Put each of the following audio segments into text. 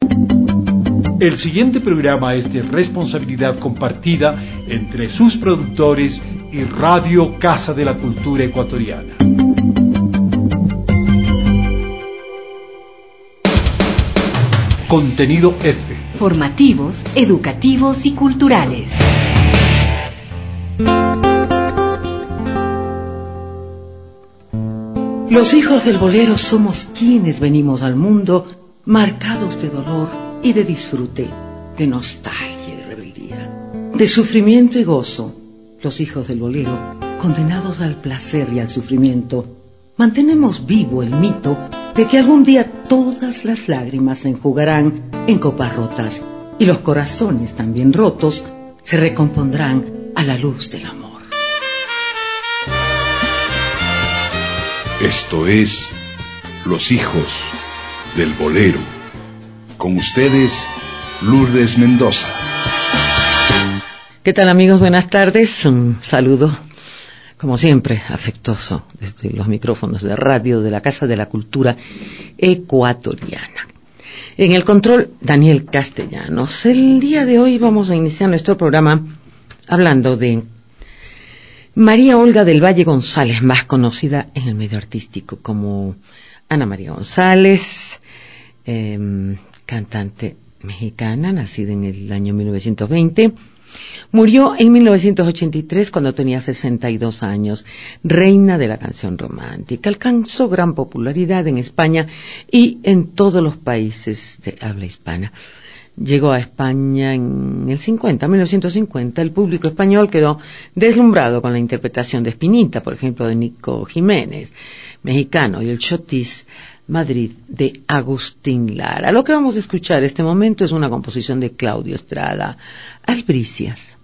El siguiente programa es de responsabilidad compartida entre sus productores y Radio Casa de la Cultura Ecuatoriana. Contenido F. Formativos, educativos y culturales. Los hijos del bolero somos quienes venimos al mundo marcados de dolor y de disfrute, de nostalgia y rebeldía, de sufrimiento y gozo. Los hijos del bolero, condenados al placer y al sufrimiento, mantenemos vivo el mito de que algún día todas las lágrimas se enjugarán en copas rotas y los corazones también rotos se recompondrán a la luz del amor. Esto es Los hijos del bolero. Con ustedes, Lourdes Mendoza. ¿Qué tal, amigos? Buenas tardes. Un saludo, como siempre, afectuoso desde los micrófonos de radio de la Casa de la Cultura Ecuatoriana. En el control, Daniel Castellanos. El día de hoy vamos a iniciar nuestro programa hablando de María Olga del Valle González, más conocida en el medio artístico como Ana María González, cantante mexicana, nacida en el año 1920. Murió en 1983 cuando tenía 62 años, reina de la canción romántica. Alcanzó gran popularidad en España y en todos los países de habla hispana. Llegó a España en el 1950. El público español quedó deslumbrado con la interpretación de Espinita, por ejemplo, de Nico Jiménez, mexicano, y el Chotis Madrid de Agustín Lara. Lo que vamos a escuchar este momento es una composición de Claudio Estrada, Albricias.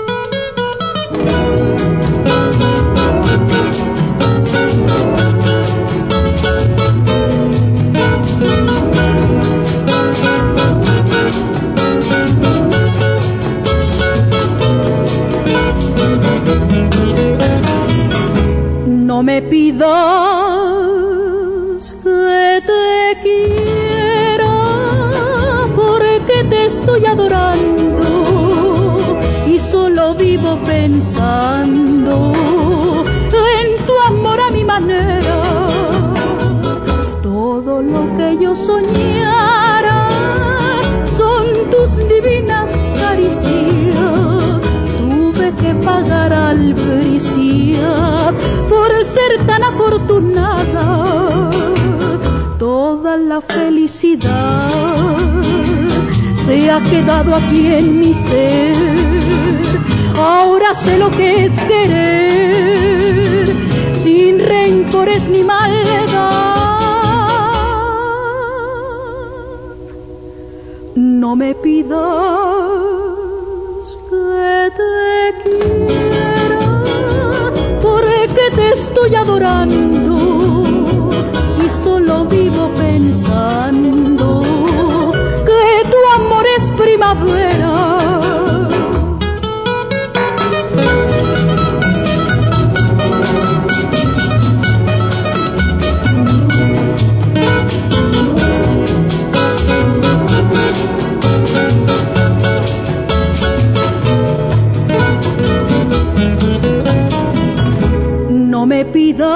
No me pidas que te quiera, porque te estoy adorando y solo vivo pensando en tu amor a mi manera. Todo lo que yo soñara son tus divinas caricias. Tuve que pagar albricias por ser tan afortunada. Toda la felicidad se ha quedado aquí en mi ser. Ahora sé lo que es querer, sin rencores ni maldad. No me pidas que te quiera, porque te estoy adorando y solo vivo pensando que tu amor es primavera. No me pidas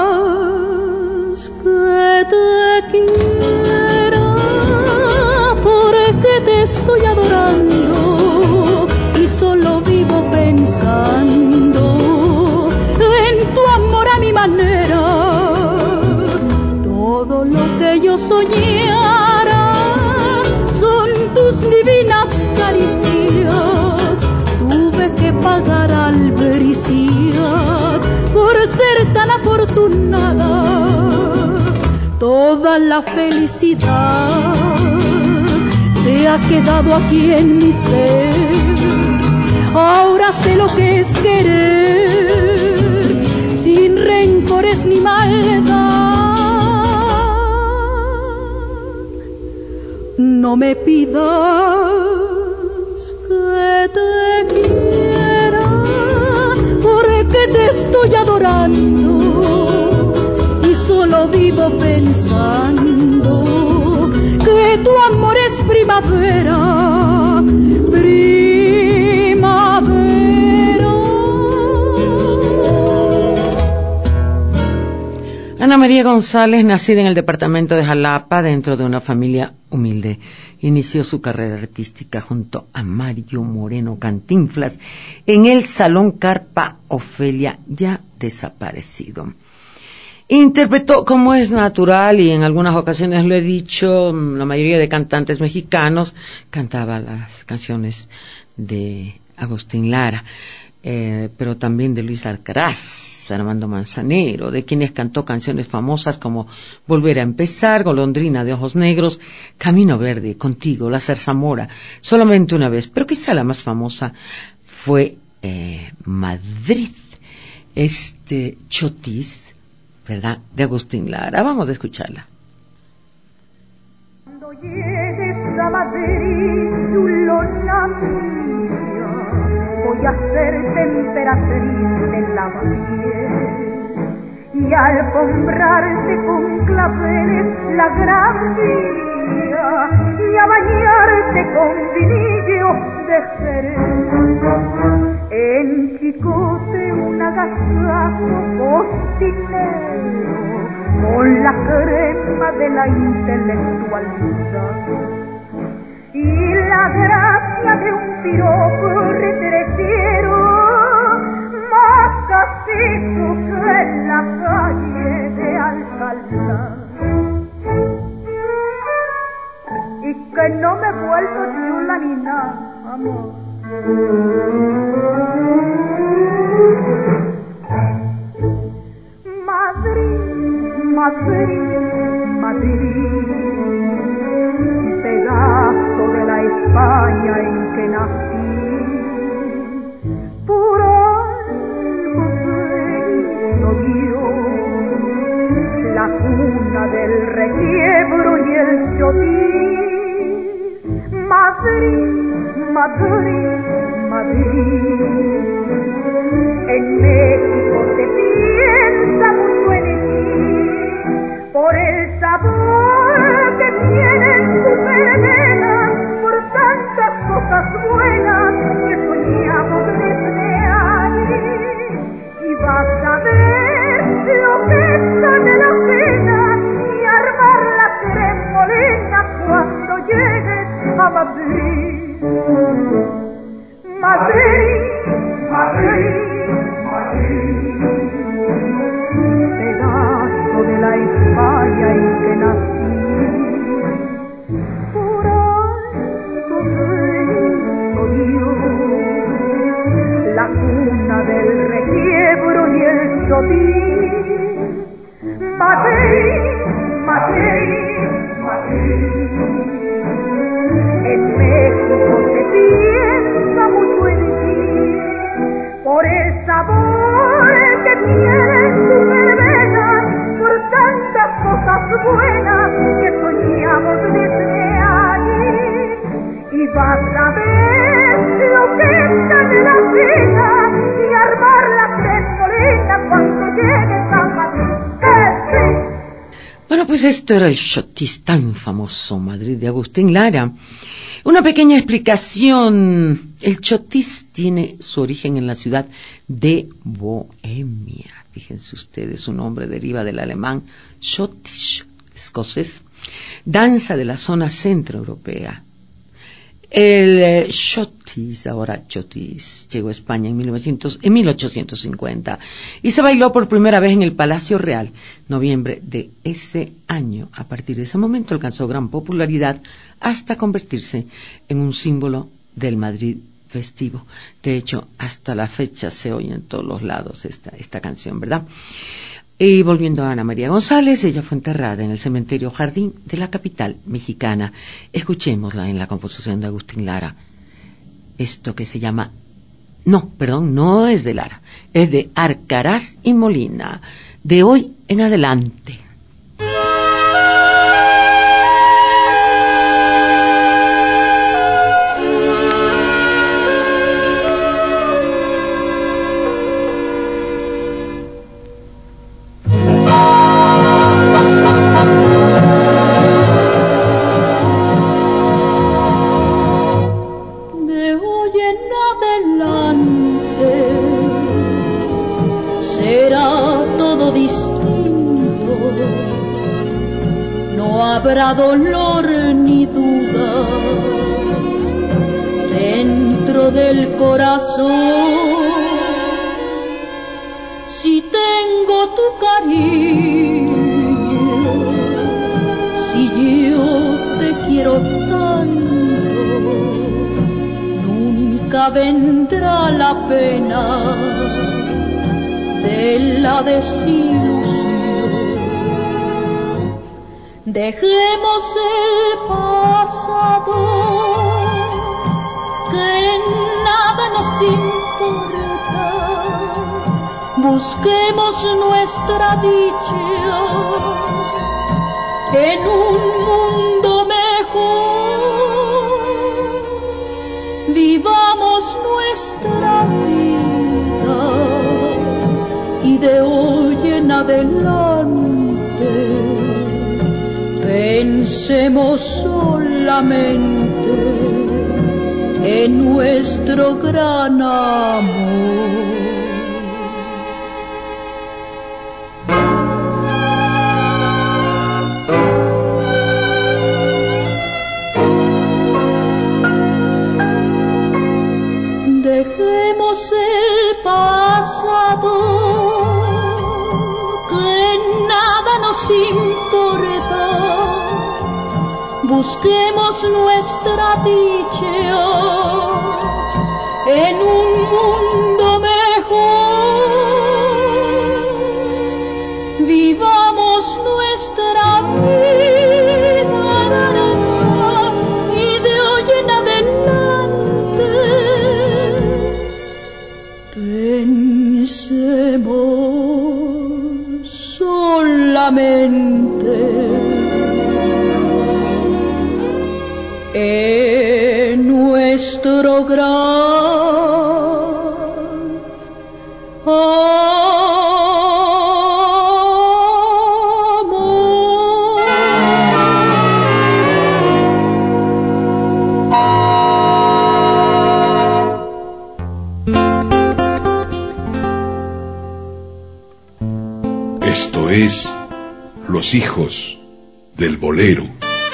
que te quiera, porque te estoy adorando y solo vivo pensando en tu amor a mi manera. Todo lo que yo soñara son tus divinas caricias. Tuve que pagar albricias por ser tan afortunada. Toda la felicidad se ha quedado aquí en mi ser. Ahora sé lo que es querer, sin rencores ni maldad. No me pidas que te quiera, porque te estoy adorando y solo vivo pensando que tu amor es primavera. primavera, primavera. Ana María González, nacida en el departamento de Jalapa, dentro de una familia humilde, inició su carrera artística junto a Mario Moreno Cantinflas en el Salón Carpa Ofelia, ya desaparecido. Interpretó, como es natural, y en algunas ocasiones lo he dicho, la mayoría de cantantes mexicanos cantaba las canciones de Agustín Lara, pero también de Luis Alcaraz, Armando Manzanero, de quienes cantó canciones famosas como Volver a empezar, Golondrina de ojos negros, Camino verde, Contigo, La zarzamora, Solamente una vez, pero quizá la más famosa fue Madrid, Chotis, ¿verdad?, de Agustín Lara. Vamos a escucharla. Cuando llegues a Madrid, chulona mía, voy a hacerte emperatriz de la piel y alfombrarte con claveles la gran vía y a bañarte con vinillo de Jerez. En Chicote un agasajo cocinero con la crema de la intelectualidad y la gracia de un piropo retrechero más castizo que en la calle de Alcalá. Y que no me vuelvo chula ni nada, amor. Madrid, Madrid, Madrid, pedazo de la España en que nací, por algo se Dios, la cuna del requiebro y el chotis. Madrid, Madrid, Madrid, en México se piensa mucho en ti, por el sabor que tienen tus veredas, por tantas cosas buenas que soñamos desde allí, y vas a ver lo que está de la pena y armar la tremolina cuando llegues a Madrid. Madrid, Madrid, Madrid, pedazo de la España en que nací, por algo hizo Dios, la cuna del requiebro y el chotis. Madrid, Madrid, Madrid, en México se piensa mucho en ti, por el sabor que tienen tus verbenas, por tantas cosas buenas que soñamos desde allí, y vas a ver lo que está en la pena y armar la tremolina cuando llegues a Madrid. Bueno, pues esto era el Chotis tan famoso, Madrid, de Agustín Lara. Una pequeña explicación. El Chotis tiene su origen en la ciudad de Bohemia. Fíjense ustedes, su nombre deriva del alemán Schottisch, escocés, danza de la zona centroeuropea. El Chotis, ahora Chotis, llegó a España en 1850 y se bailó por primera vez en el Palacio Real, noviembre de ese año. A partir de ese momento alcanzó gran popularidad hasta convertirse en un símbolo del Madrid festivo. De hecho, hasta la fecha se oye en todos los lados esta canción, ¿verdad? Y volviendo a Ana María González, ella fue enterrada en el cementerio Jardín de la capital mexicana. Escuchémosla en la composición de Agustín Lara. Esto que se llama... no es de Lara, es de Alcaraz y Molina. De hoy en adelante. habrá dolor ni duda dentro del corazón. Si tengo tu cariño, si yo te quiero tanto, nunca vendrá la pena de la desilusión. Dejemos el pasado, que nada nos importa. Busquemos nuestra dicha en un mundo mejor. Vivamos nuestra vida y de hoy en adelante pensemos solamente en nuestro gran amor. Dejemos el pasado, que nada nos importa. Busquemos nuestra dicha en un mundo mejor. Vivamos nuestra vida y de hoy en adelante pensemos solamente en nuestro gran amor. Esto es Los Hijos del Bolero.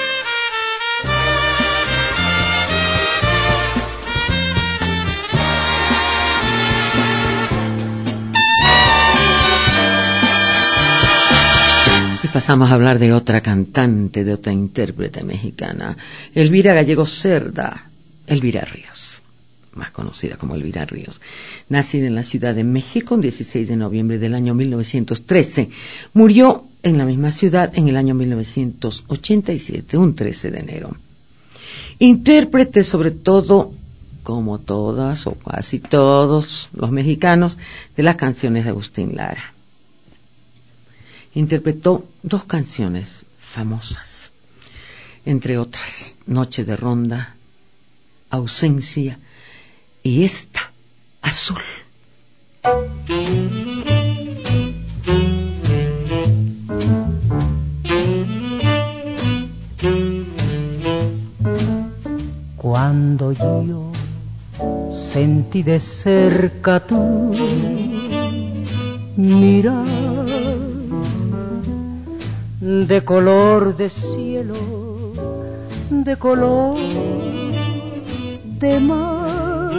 Pasamos a hablar de otra cantante, de otra intérprete mexicana, Elvira Gallegos Cerda, Elvira Ríos, más conocida como Elvira Ríos. Nacida en la Ciudad de México el 16 de noviembre del año 1913, murió en la misma ciudad en el año 1987, un 13 de enero. Intérprete sobre todo, como todas o casi todos los mexicanos, de las canciones de Agustín Lara. Interpretó dos canciones famosas, entre otras, Noche de Ronda, Ausencia y esta, Azul. Cuando yo sentí de cerca tu mirar, de color de cielo, de color de mar,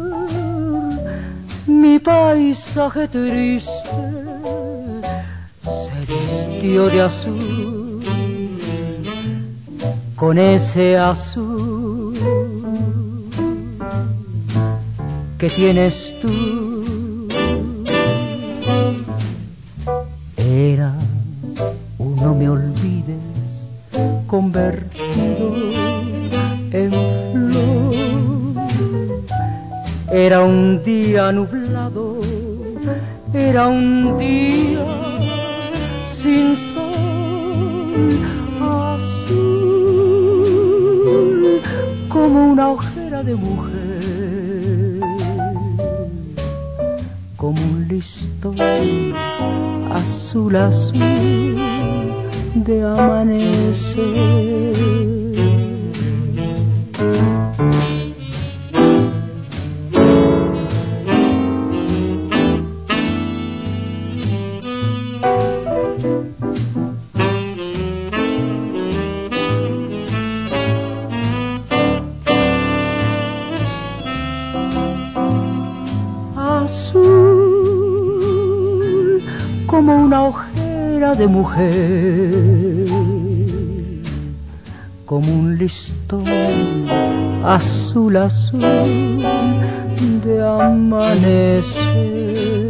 mi paisaje triste se vistió de azul, con ese azul que tienes tú. Era No me olvides, convertido en flor. Era un día nublado, era un día sin sol, azul como una ojera de mujer, como un listón azul, azul de amanecer. una ojera de mujer, como un listón azul, azul de amanecer.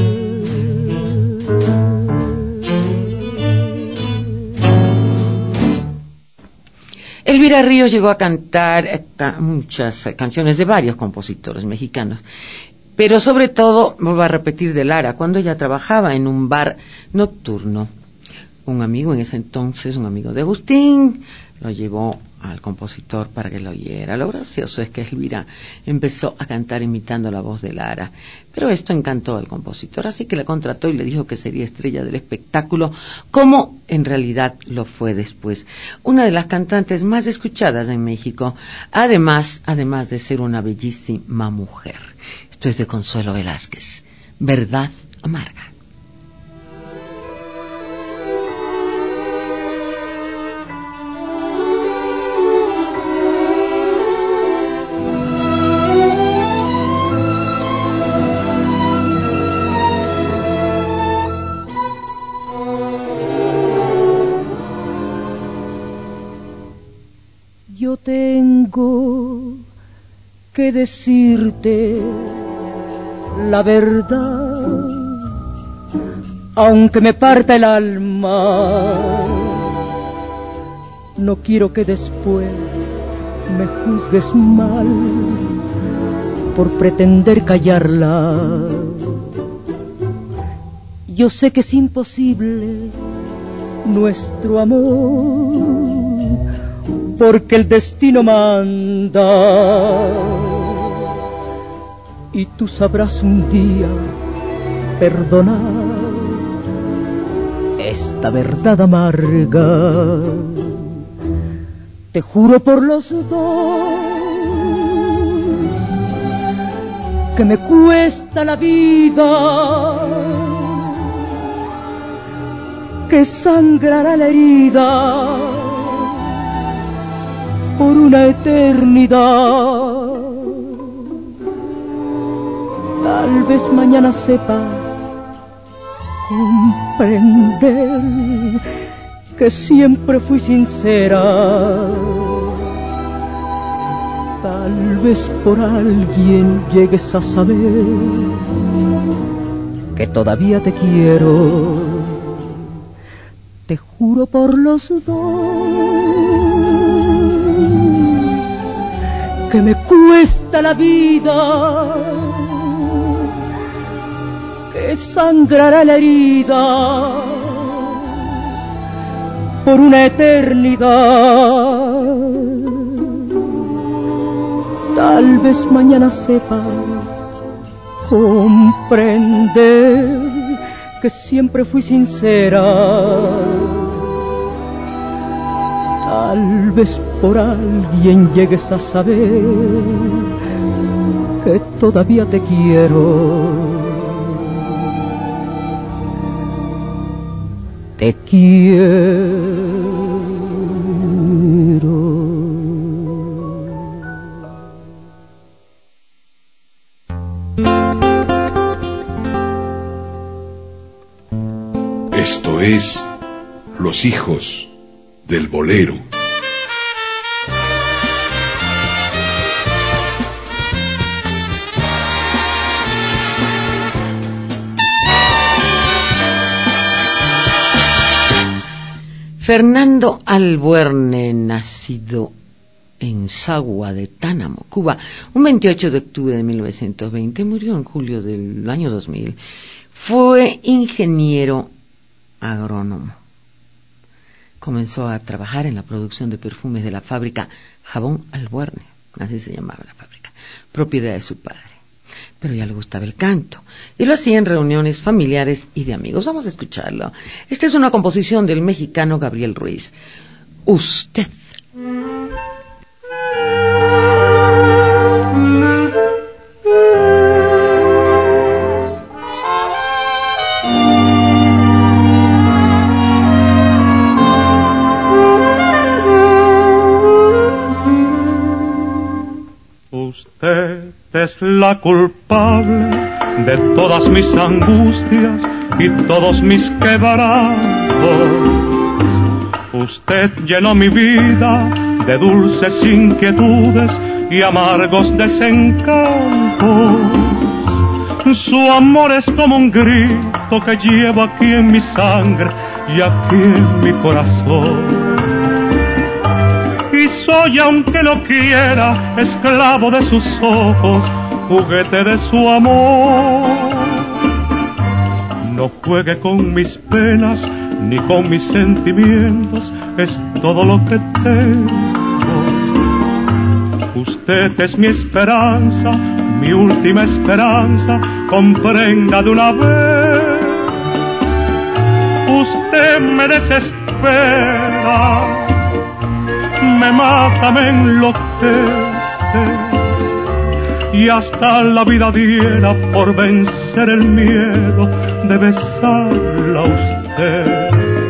Elvira Ríos llegó a cantar muchas canciones de varios compositores mexicanos, pero sobre todo, vuelvo a repetir, de Lara, cuando ella trabajaba en un bar nocturno. Un amigo en ese entonces, un amigo de Agustín, lo llevó al compositor para que lo oyera. Lo gracioso es que Elvira empezó a cantar imitando la voz de Lara, pero esto encantó al compositor, así que la contrató y le dijo que sería estrella del espectáculo, como en realidad lo fue después. Una de las cantantes más escuchadas en México, además de ser una bellísima mujer. Esto es de Consuelo Velázquez, Verdad Amarga. Yo tengo que decirte la verdad, aunque me parta el alma. No quiero que después me juzgues mal por pretender callarla. Yo sé que es imposible nuestro amor, porque el destino manda, y tú sabrás un día perdonar esta verdad amarga. Te juro por los dos que me cuesta la vida, que sangrará la herida por una eternidad. Tal vez mañana sepas comprender que siempre fui sincera. Tal vez por alguien llegues a saber que todavía te quiero. Te juro por los dos que me cuesta la vida, que sangrará la herida por una eternidad. Tal vez mañana sepas comprender que siempre fui sincera. Tal vez por alguien llegues a saber que todavía te quiero. Te quiero. Esto es Los Hijos del Bolero. Fernando Albuerne, nacido en Sagua de Tánamo, Cuba, un 28 de octubre de 1920, murió en julio del año 2000. Fue ingeniero agrónomo. Comenzó a trabajar en la producción de perfumes de la fábrica Jabón Albuerne, así se llamaba la fábrica, propiedad de su padre. Pero ya le gustaba el canto, y lo hacía en reuniones familiares y de amigos. Vamos a escucharlo. Esta es una composición del mexicano Gabriel Ruiz. Usted. Usted es la culpable de todas mis angustias y todos mis quebrantos. Usted llenó mi vida de dulces inquietudes y amargos desencantos. Su amor es como un grito que llevo aquí en mi sangre y aquí en mi corazón. Y soy, aunque no quiera, esclavo de sus ojos, juguete de su amor. No juegue con mis penas ni con mis sentimientos, es todo lo que tengo. Usted es mi esperanza, mi última esperanza, comprenda de una vez. Usted me desespera, me mata, me enloquece, y hasta la vida diera por vencer el miedo de besarla a usted.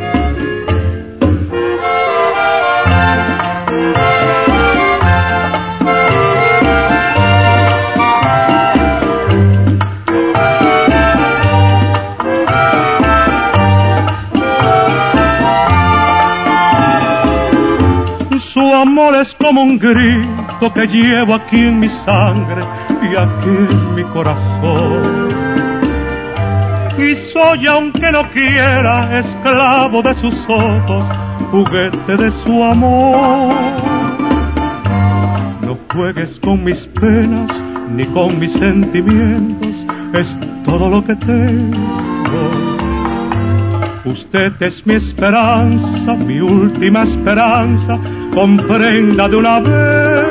Su amor es como un grito que llevo aquí en mi sangre y aquí en mi corazón. Y soy, aunque no quiera, esclavo de sus ojos, juguete de su amor. No juegues con mis penas ni con mis sentimientos, es todo lo que tengo. Usted es mi esperanza, mi última esperanza, comprenda de una vez.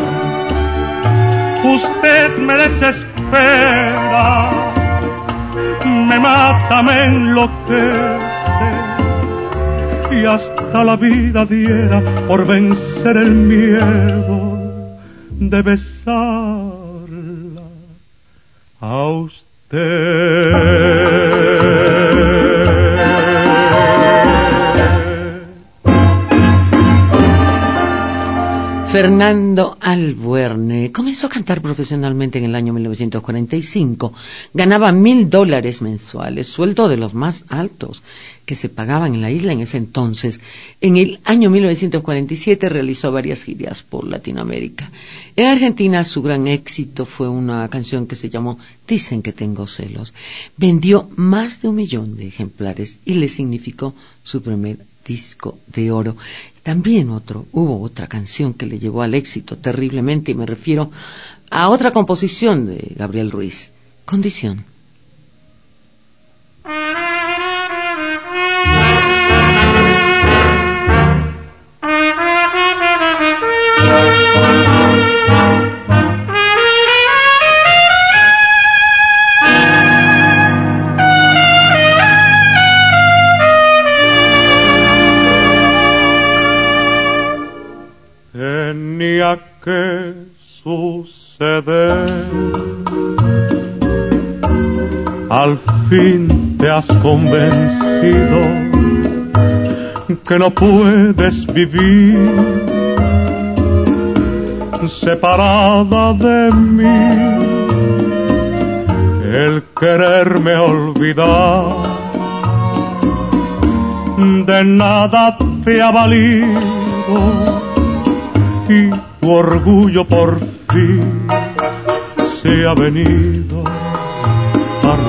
Usted me desespera, me mata, me enloquece, y hasta la vida diera por vencer el miedo de besarla a usted. Fernando Albuerne comenzó a cantar profesionalmente en el año 1945. Ganaba $1,000 mensuales, sueldo de los más altos que se pagaban en la isla en ese entonces. En el año 1947 realizó varias giras por Latinoamérica. En Argentina su gran éxito fue una canción que se llamó Dicen que tengo celos. Vendió más de 1 millón de ejemplares y le significó su primer disco de oro. También hubo otra canción que le llevó al éxito terriblemente, y me refiero a otra composición de Gabriel Ruiz, Condición. Tenía que suceder, al fin te has convencido que no puedes vivir separada de mí. El quererme olvidar de nada te ha valido, y tu orgullo por fin se ha venido a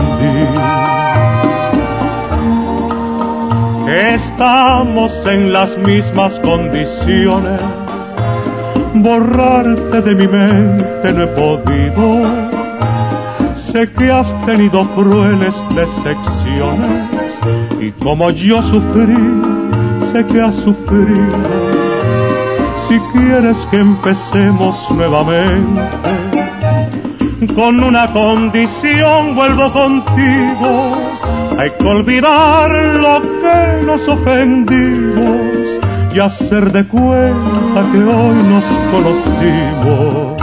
rendir. Estamos en las mismas condiciones, borrarte de mi mente no he podido. Sé que has tenido crueles decepciones, y como yo sufrí, sé que has sufrido. Si quieres que empecemos nuevamente, con una condición vuelvo contigo. Hay que olvidar lo que nos ofendimos y hacer de cuenta que hoy nos conocimos.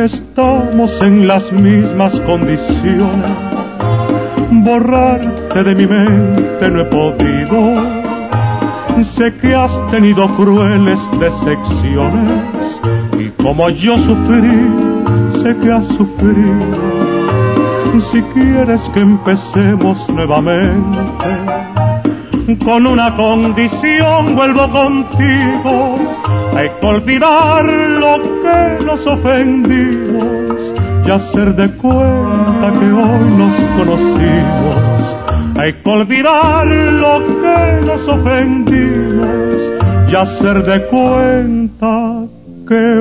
estamos en las mismas condiciones. Borrarte de mi mente no he podido. Sé que has tenido crueles decepciones y como yo sufrí, sé que has sufrido. Si quieres que empecemos nuevamente, con una condición vuelvo contigo. Hay que olvidar lo que nos ofendimos y hacer de cuenta que hoy nos conocimos. Hay que olvidar lo que nos ofendimos y hacer de cuenta que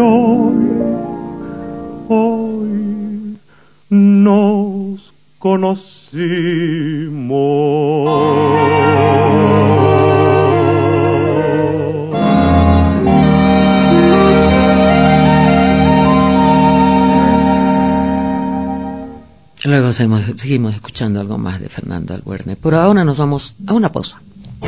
hoy nos conocimos. Luego seguimos escuchando algo más de Fernando Albuerne. Por ahora nos vamos a una pausa.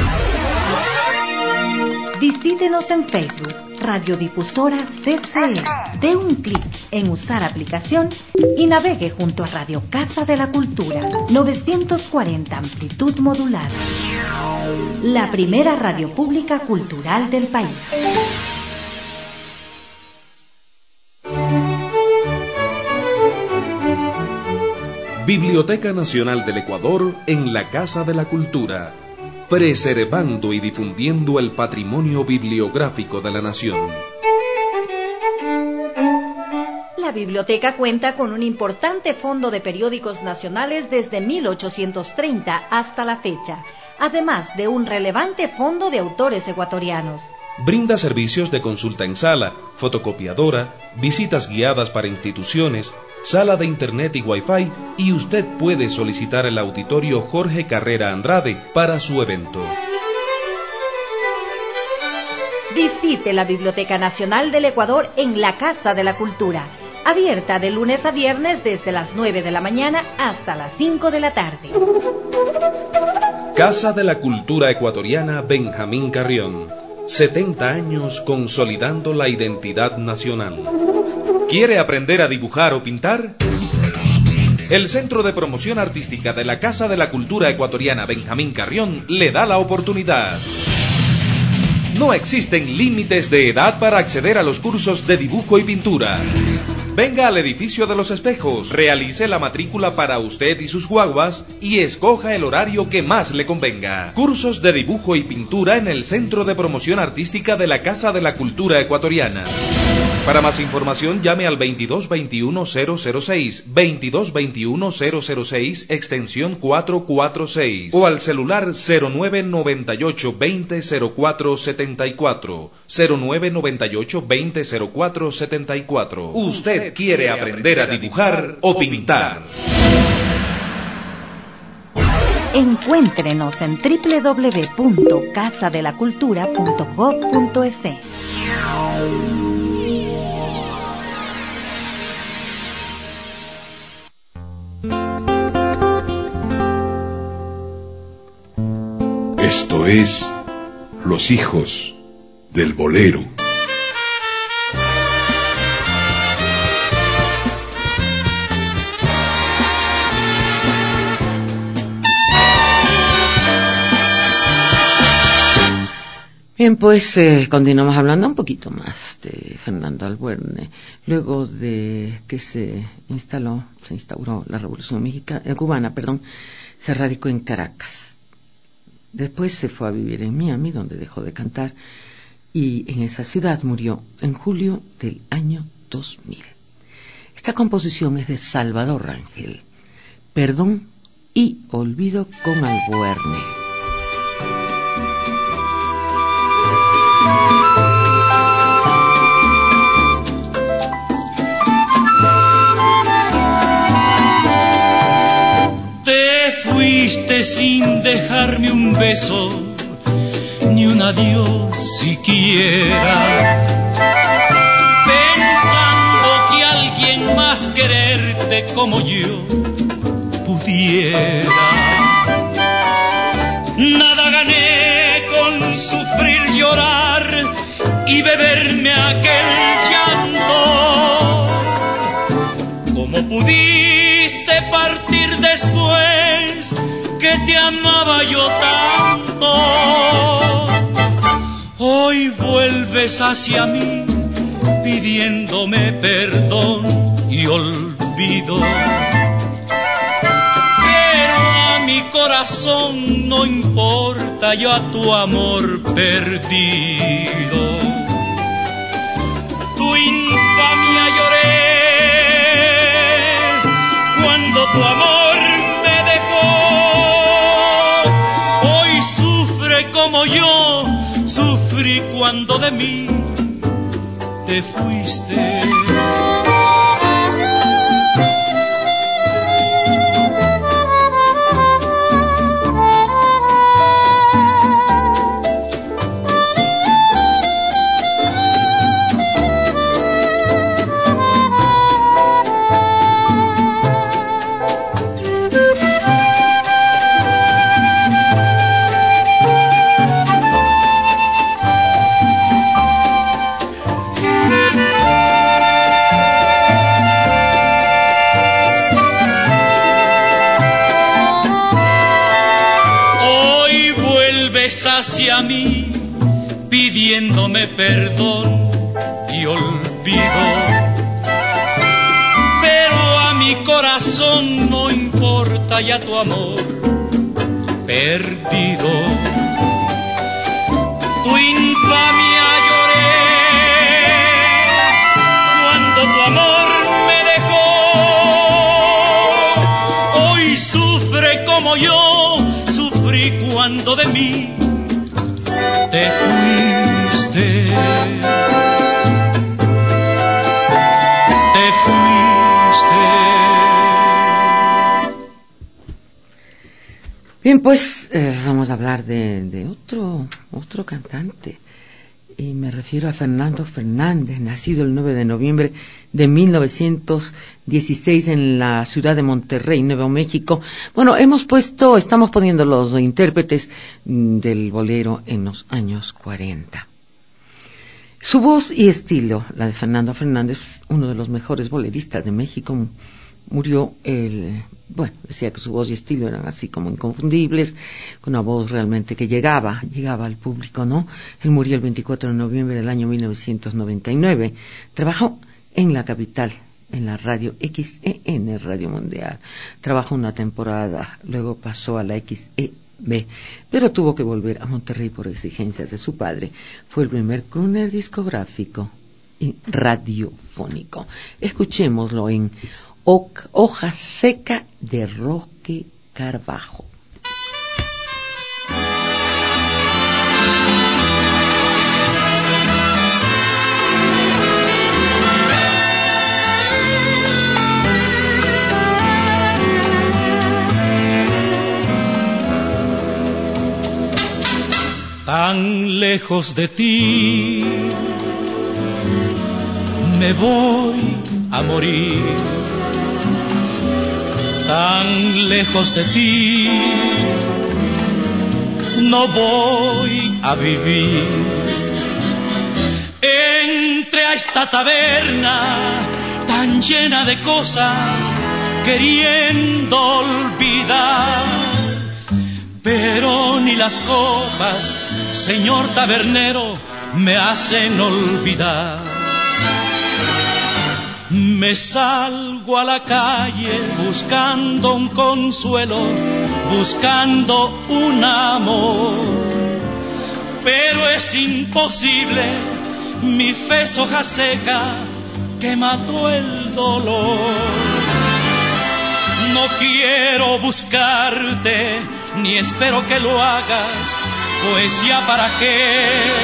Visítenos en Facebook, Radiodifusora CCE. Dé un clic en usar aplicación y navegue junto a Radio Casa de la Cultura, 940 amplitud modulada. La primera radio pública cultural del país. Biblioteca Nacional del Ecuador en la Casa de la Cultura, preservando y difundiendo el patrimonio bibliográfico de la nación. La biblioteca cuenta con un importante fondo de periódicos nacionales desde 1830 hasta la fecha, además de un relevante fondo de autores ecuatorianos. Brinda servicios de consulta en sala, fotocopiadora, visitas guiadas para instituciones, sala de internet y wifi, y usted puede solicitar el auditorio Jorge Carrera Andrade para su evento. Visite la Biblioteca Nacional del Ecuador en la Casa de la Cultura, abierta de lunes a viernes desde las 9 de la mañana hasta las 5 de la tarde. Casa de la Cultura Ecuatoriana Benjamín Carrión. 70 años consolidando la identidad nacional. ¿Quiere aprender a dibujar o pintar? El Centro de Promoción Artística de la Casa de la Cultura Ecuatoriana Benjamín Carrión le da la oportunidad. No existen límites de edad para acceder a los cursos de dibujo y pintura. Venga al edificio de los espejos, realice la matrícula para usted y sus guaguas y escoja el horario que más le convenga. Cursos de dibujo y pintura en el Centro de Promoción Artística de la Casa de la Cultura Ecuatoriana. Para más información llame al 2221-006, 2221-006, extensión 446 o al celular 0998-200474, 0998-200474. Usted quiere aprender a dibujar o pintar. Encuéntrenos en www.casadelacultura.gov.es. Esto es Los Hijos del Bolero. Bien, pues continuamos hablando un poquito más de Fernando Albuerne. Luego de que se instauró la Revolución cubana, se radicó en Caracas. Después se fue a vivir en Miami, donde dejó de cantar, y en esa ciudad murió en julio del año 2000. Esta composición es de Salvador Rangel, Perdón y Olvido con Albuerne. Te fuiste sin dejarme un beso, ni un adiós siquiera, pensando que alguien más quererte como yo pudiera. Nada gané con sufrir, llorar y beberme aquel llanto. quisiste partir después que te amaba yo tanto. Hoy vuelves hacia mí pidiéndome perdón y olvido, pero a mi corazón no importa yo a tu amor perdido. Tu infamia lloré cuando tu amor me dejó. Hoy sufre como yo sufrí cuando de mí te fuiste. Hacia mí pidiéndome perdón y olvido, pero a mi corazón no importa ya tu amor perdido. Tu infamia lloré cuando tu amor me dejó. Hoy sufre como yo sufrí cuando de mí te fuiste, te fuiste. Bien, pues vamos a hablar de otro cantante, y me refiero a Fernando Fernández, nacido el 9 de noviembre de 1916 en la ciudad de Monterrey, Nuevo México. Bueno, estamos poniendo los intérpretes del bolero en los años 40. Su voz y estilo, la de Fernando Fernández, uno de los mejores boleristas de México, murió decía que su voz y estilo eran así como inconfundibles, con una voz realmente que llegaba al público, ¿no? Él murió el 24 de noviembre del año 1999. Trabajó en la capital, en la radio XEN, Radio Mundial. Trabajó una temporada, luego pasó a la XEB, pero tuvo que volver a Monterrey por exigencias de su padre. Fue el primer crooner discográfico y radiofónico. Escuchémoslo en Hoja Seca de Roque Carbajo. Tan lejos de ti me voy a morir, tan lejos de ti no voy a vivir. Entré a esta taberna tan llena de cosas queriendo olvidar, pero ni las copas, señor tabernero, me hacen olvidar. Me salgo a la calle buscando un consuelo, buscando un amor, pero es imposible, mi fe es hoja seca que mató el dolor. No quiero buscarte, ni espero que lo hagas, pues ya para qué.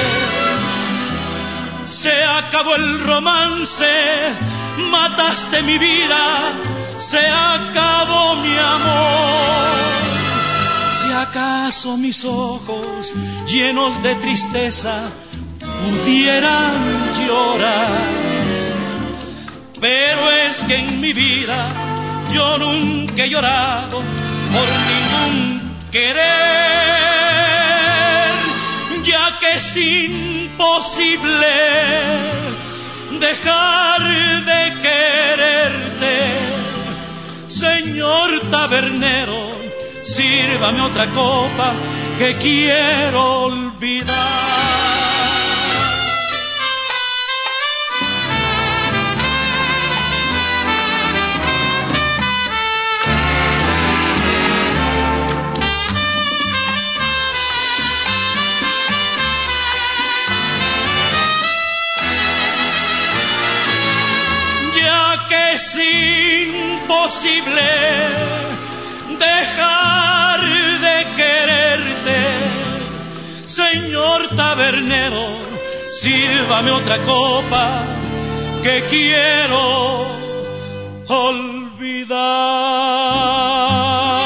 Se acabó el romance, mataste mi vida, se acabó mi amor. Si acaso mis ojos llenos de tristeza pudieran llorar, pero es que en mi vida yo nunca he llorado por ningún querer, ya que es imposible dejar de quererte, Señor. tabernero, sírvame otra copa que quiero olvidar. Es imposible dejar de quererte, señor tabernero, sírvame otra copa que quiero olvidar.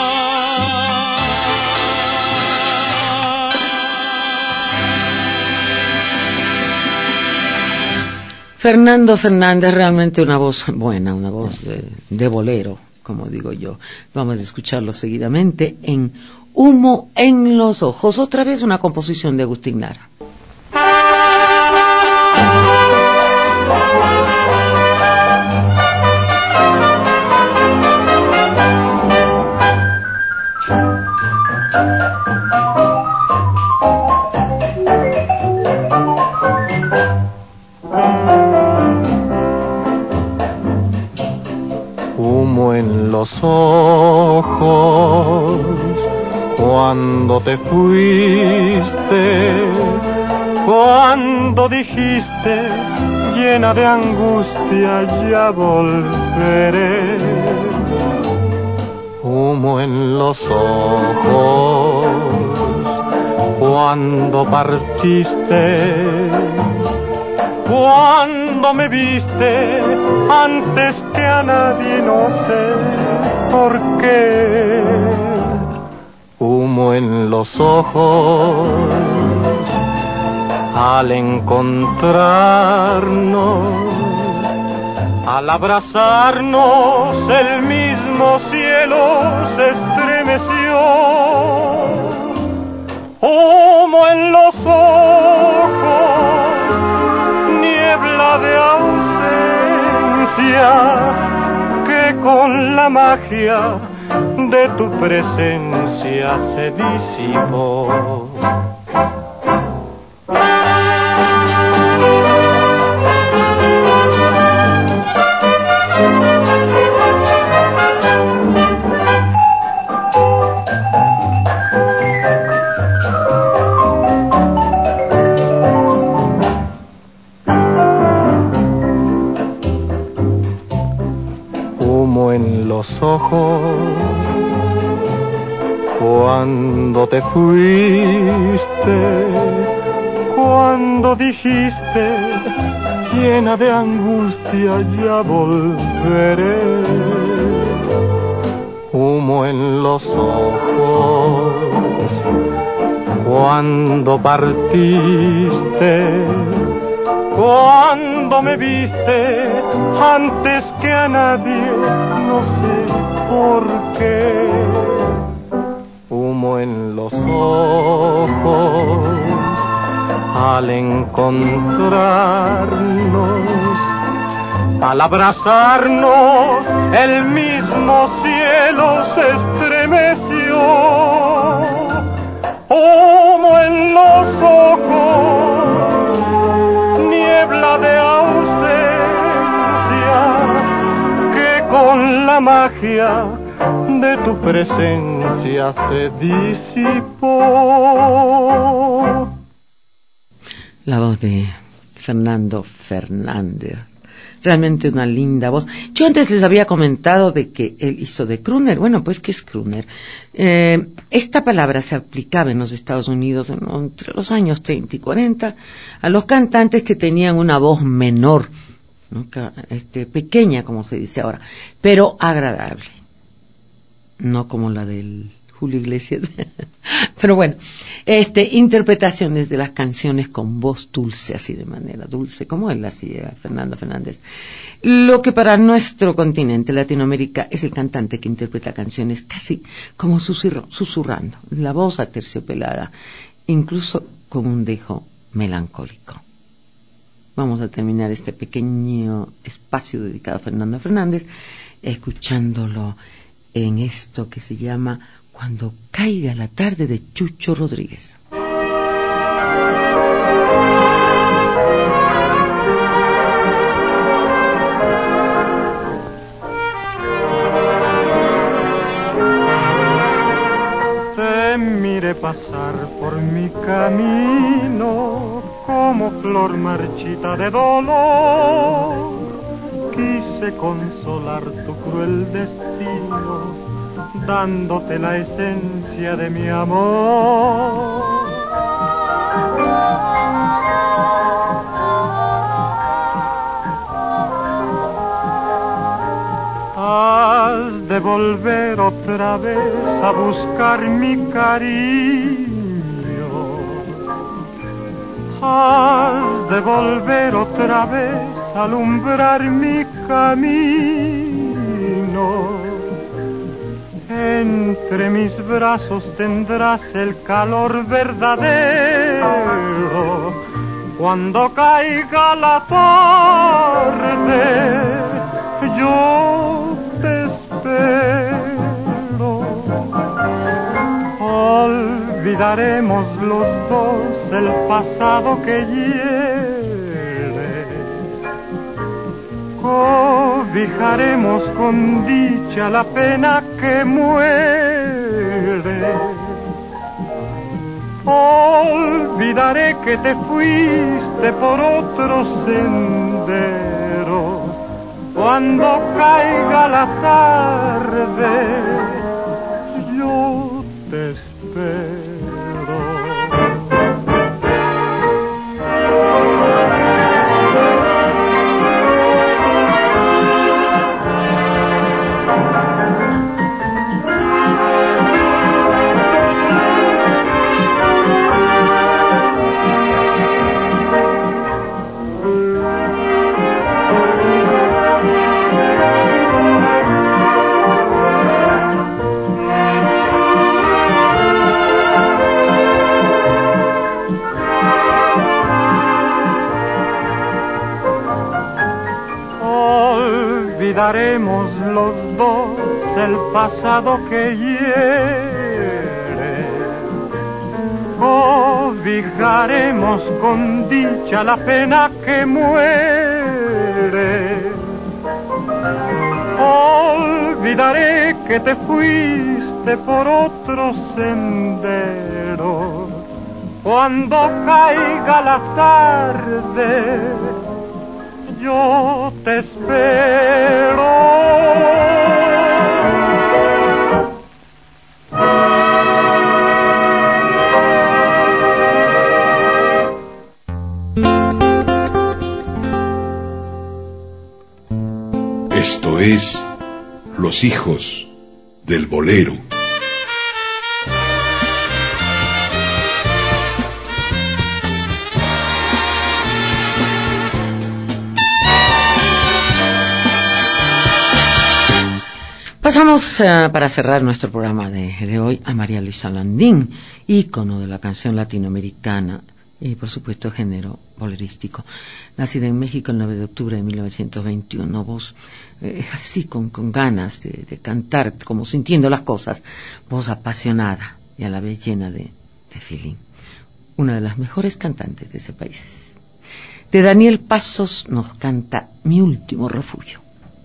Fernando Fernández, realmente una voz buena, una voz de bolero, como digo yo. Vamos a escucharlo seguidamente en Humo en los ojos, otra vez una composición de Agustín Lara. En los ojos cuando te fuiste, cuando dijiste llena de angustia ya volveré. Humo en los ojos cuando partiste, cuando me viste antes que a nadie, no sé por qué. Humo en los ojos al encontrarnos, al abrazarnos, el mismo cielo se estremeció. Humo en los ojos, niebla de ausencia que con la magia de tu presencia se disipó. Los ojos cuando te fuiste, cuando dijiste llena de angustia ya volveré. Humo en los ojos cuando partiste, cuando me viste antes que a nadie, no sé por qué. Humo en los ojos al encontrarnos, al abrazarnos, el mismo cielo se estremeció. Humo en los ojos, niebla de ausencia que con la magia de tu presencia se disipó. La voz de Fernando Fernández, realmente una linda voz. Yo antes les había comentado de que él hizo de crooner. Bueno, pues ¿qué es crooner? Esta palabra se aplicaba en los Estados Unidos entre los años 30 y 40 a los cantantes que tenían una voz menor, ¿no? Pequeña, como se dice ahora, pero agradable, no como la del Julio Iglesias. Pero bueno, interpretaciones de las canciones con voz dulce, así de manera dulce, como él hacía, Fernando Fernández. Lo que para nuestro continente, Latinoamérica, es el cantante que interpreta canciones casi como susurrando, la voz aterciopelada, incluso con un dejo melancólico. Vamos a terminar este pequeño espacio dedicado a Fernando Fernández escuchándolo en esto que se llama Cuando caiga la tarde de Chucho Rodríguez. Te miré pasar por mi camino como flor marchita de dolor. Quise consolar tu cruel destino, dándote la esencia de mi amor. Has de volver otra vez a buscar mi cariño. Has de volver otra vez a alumbrar mi camino. Entre mis brazos tendrás el calor verdadero. Cuando caiga la tarde, yo te espero. Olvidaremos los dos el pasado que hiere. Cobijaremos con dicha la pena que muere. Olvidaré que te fuiste por otro sendero. Cuando caiga la tarde, yo te espero. Olvidaremos los dos el pasado que hiere. Cobijaremos con dicha la pena que muere. Olvidaré que te fuiste por otro sendero. Cuando caiga la tarde, yo te espero. Esto es Los Hijos del Bolero. Pasamos para cerrar nuestro programa de hoy a María Luisa Landín, ícono de la canción latinoamericana y por supuesto género bolerístico. Nacida en México el 9 de octubre de 1921, voz así con ganas de cantar, como sintiendo las cosas, voz apasionada y a la vez llena de feeling. Una de las mejores cantantes de ese país. De Daniel Pasos nos canta Mi último refugio.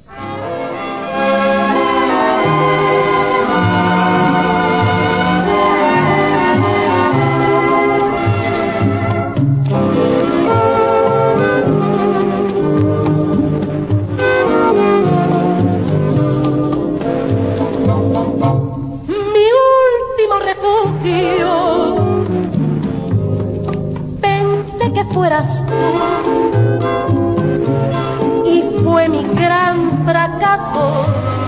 Fueras tú, y fue mi gran fracaso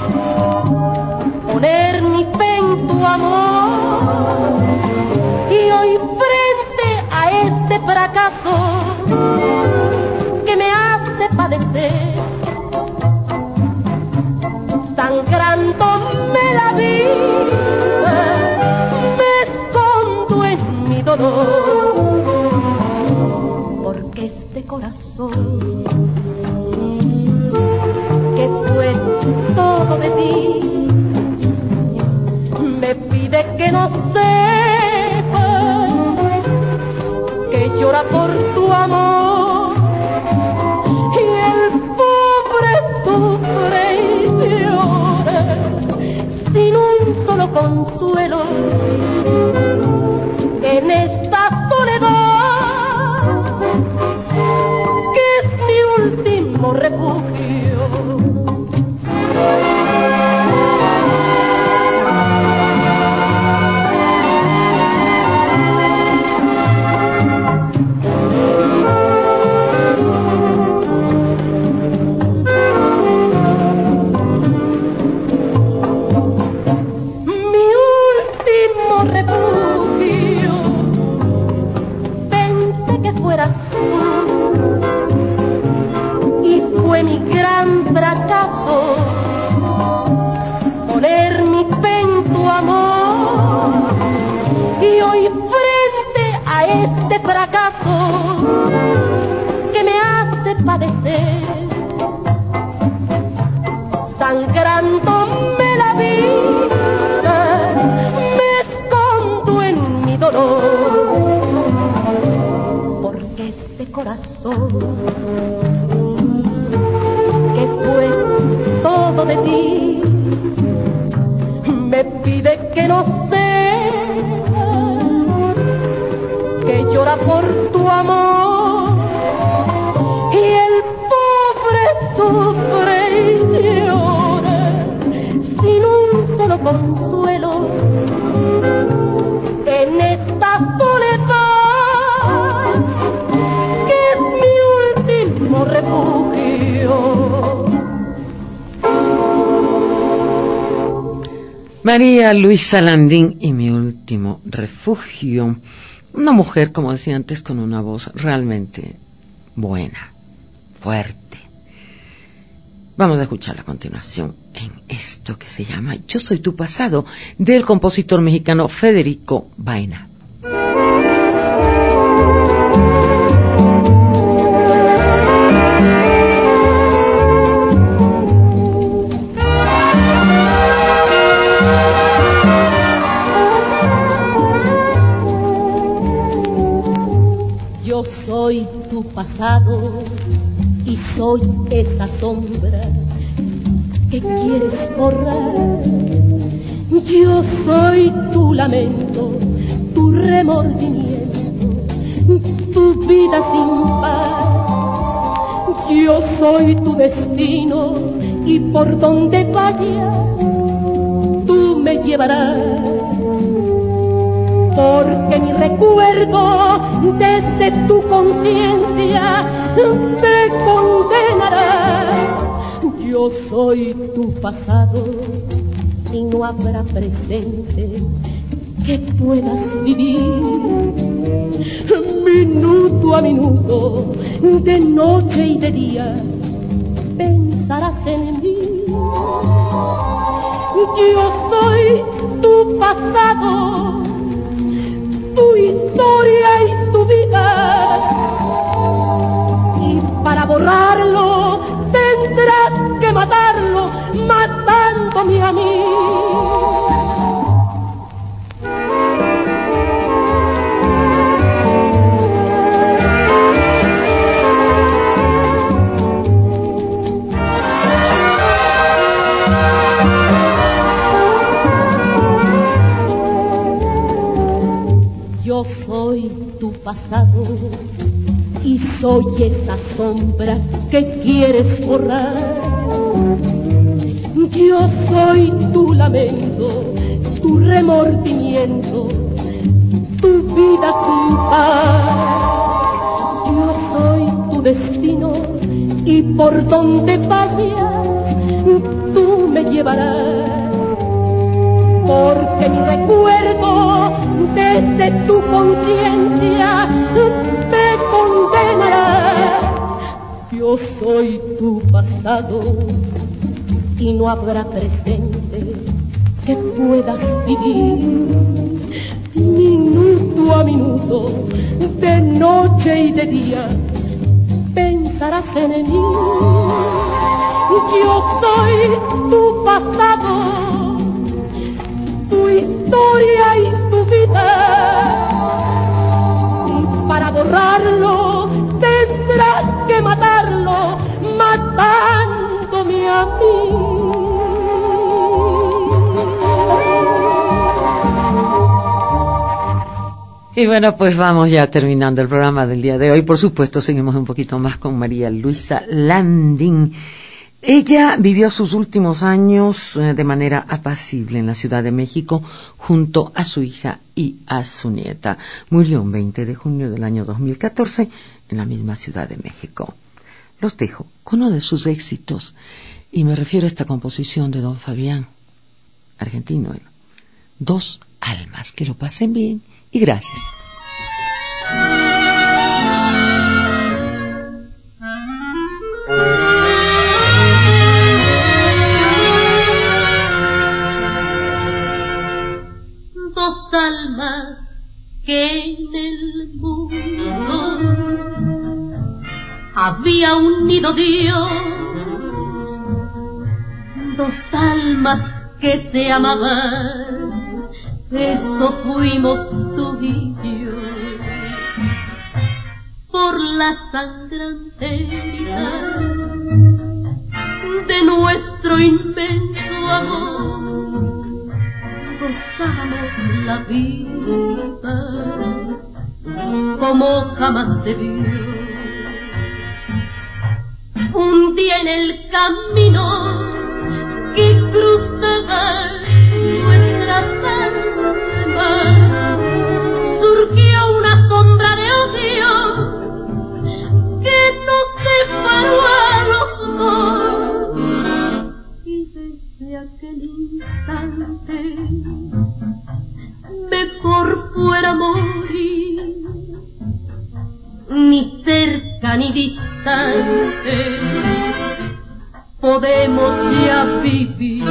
poner mi fe en tu amor, y hoy frente a este fracaso que me hace padecer, sangrándome la vida, me escondo en mi dolor. Este corazón que fue todo de ti consuelo en esta soledad que es mi último refugio. Y fue mi gran fracaso poner mi fe en tu amor, y hoy frente a este fracaso que me hace padecer, sangrándome la vida, me escondo en mi dolor. Corazón, que fue todo de ti, me pide que no sea, que llora por tu amor, y el pobre sufre y llora sin un solo consuelo en esta soledad. María Luisa Landín y mi último refugio. Una mujer, como decía antes, con una voz realmente buena, fuerte. Vamos a escuchar a continuación en esto que se llama Yo soy tu pasado, del compositor mexicano Federico Baena. Soy tu pasado y soy esa sombra que quieres borrar. Yo soy tu lamento, tu remordimiento, tu vida sin paz. Yo soy tu destino y por donde vayas tú me llevarás. Porque mi recuerdo desde tu conciencia te condenará. Yo soy tu pasado y no habrá presente que puedas vivir. Minuto a minuto, de noche y de día, pensarás en mí. Yo soy tu pasado, tu historia y tu vida, y para borrarlo tendrás que matarlo, matándome a mí. Yo soy tu pasado y soy esa sombra que quieres borrar. Yo soy tu lamento, tu remordimiento, tu vida sin paz. Yo soy tu destino y por donde vayas tú me llevarás. Porque mi recuerdo desde tu conciencia te condenará. Yo soy tu pasado y no habrá presente que puedas vivir. Minuto a minuto, de noche y de día, pensarás en mí. Yo soy tu pasado, tu historia y tu vida, y para borrarlo tendrás que matarlo, matándome a mí. Y bueno, pues vamos ya terminando el programa del día de hoy. Por supuesto, seguimos un poquito más con María Luisa Landín. Ella vivió sus últimos años de manera apacible en la Ciudad de México junto a su hija y a su nieta. Murió un 20 de junio del año 2014 en la misma Ciudad de México. Los dejo con uno de sus éxitos, y me refiero a esta composición de don Fabián, argentino, Dos almas. Que lo pasen bien y gracias. Dos almas que en el mundo había unido Dios, dos almas que se amaban, eso fuimos tú y yo. Por la sangrante herida de nuestro inmenso amor, gozamos la vida como jamás se vio. Un día en el camino que cruzaba nuestras almas, surgió una sombra de odio que nos separó a los dos, y desde aquel instante mejor fuera morir, ni cerca ni distante podemos ya vivir.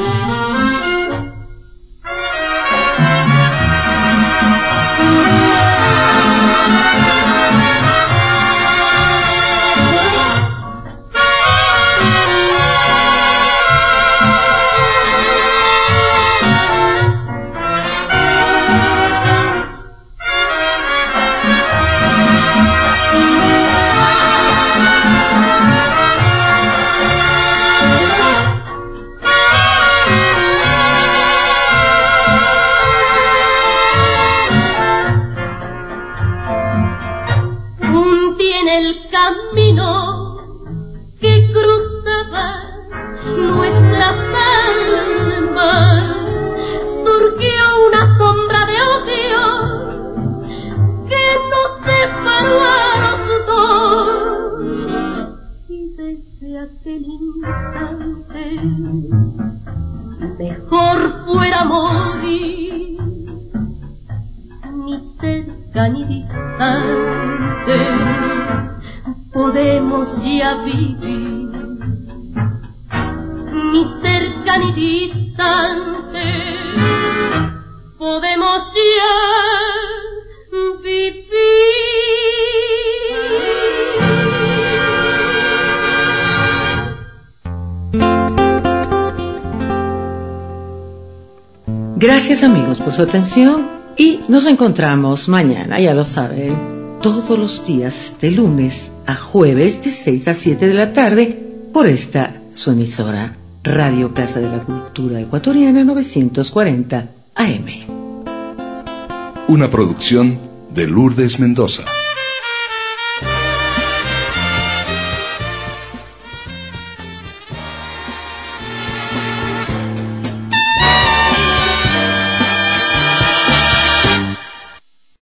Mejor fuera morir, ni cerca ni distante podemos ya vivir, ni cerca ni distante podemos ya vivir. Gracias amigos por su atención y nos encontramos mañana, ya lo saben, todos los días de lunes a jueves de 6 a 7 de la tarde por esta su emisora Radio Casa de la Cultura Ecuatoriana 940 AM. Una producción de Lourdes Mendoza.